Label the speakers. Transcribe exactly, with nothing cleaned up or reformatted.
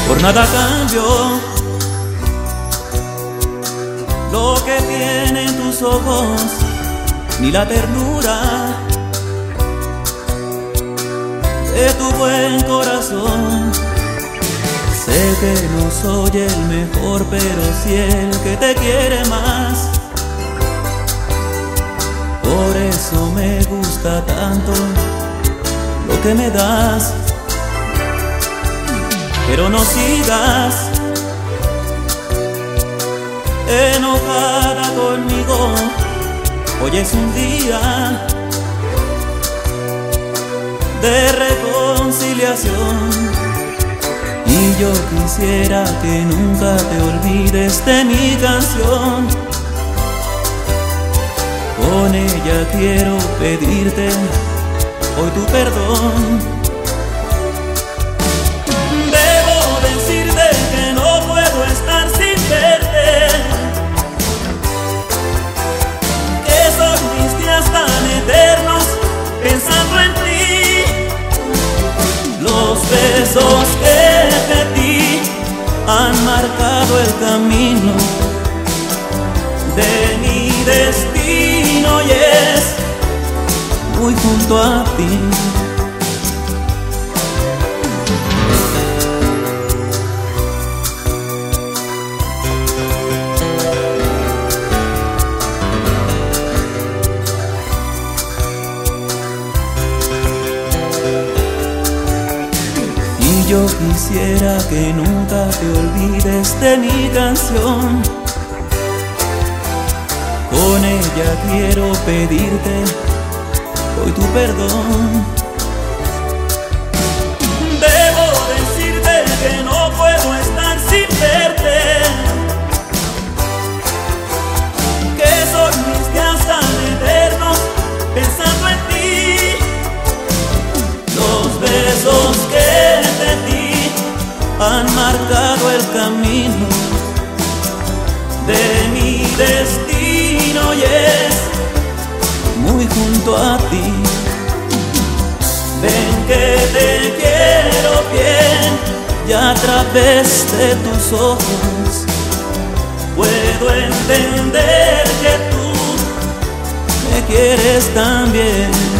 Speaker 1: Por nada cambio lo que tienen tus ojos, ni la ternura de tu buen corazón. Sé que no soy el mejor, pero sí el que te quiere más. Por eso me gusta tanto lo que me das. Pero no sigas enojada conmigo. Hoy es un día de reconciliación, y yo quisiera que nunca te olvides de mi canción. Con ella quiero pedirte hoy tu perdón. Los besos que te di han marcado el camino de mi destino, y es muy junto a ti. Yo quisiera que nunca te olvides de mi canción. Con ella quiero pedirte hoy tu perdón. Debo decirte que no puedo estar sin verte, que son mis días tan eternos pensando en ti. Los besos que han marcado el camino de mi destino, y es muy junto a ti. Ven que te quiero bien, y a través de tus ojos puedo entender que tú me quieres también.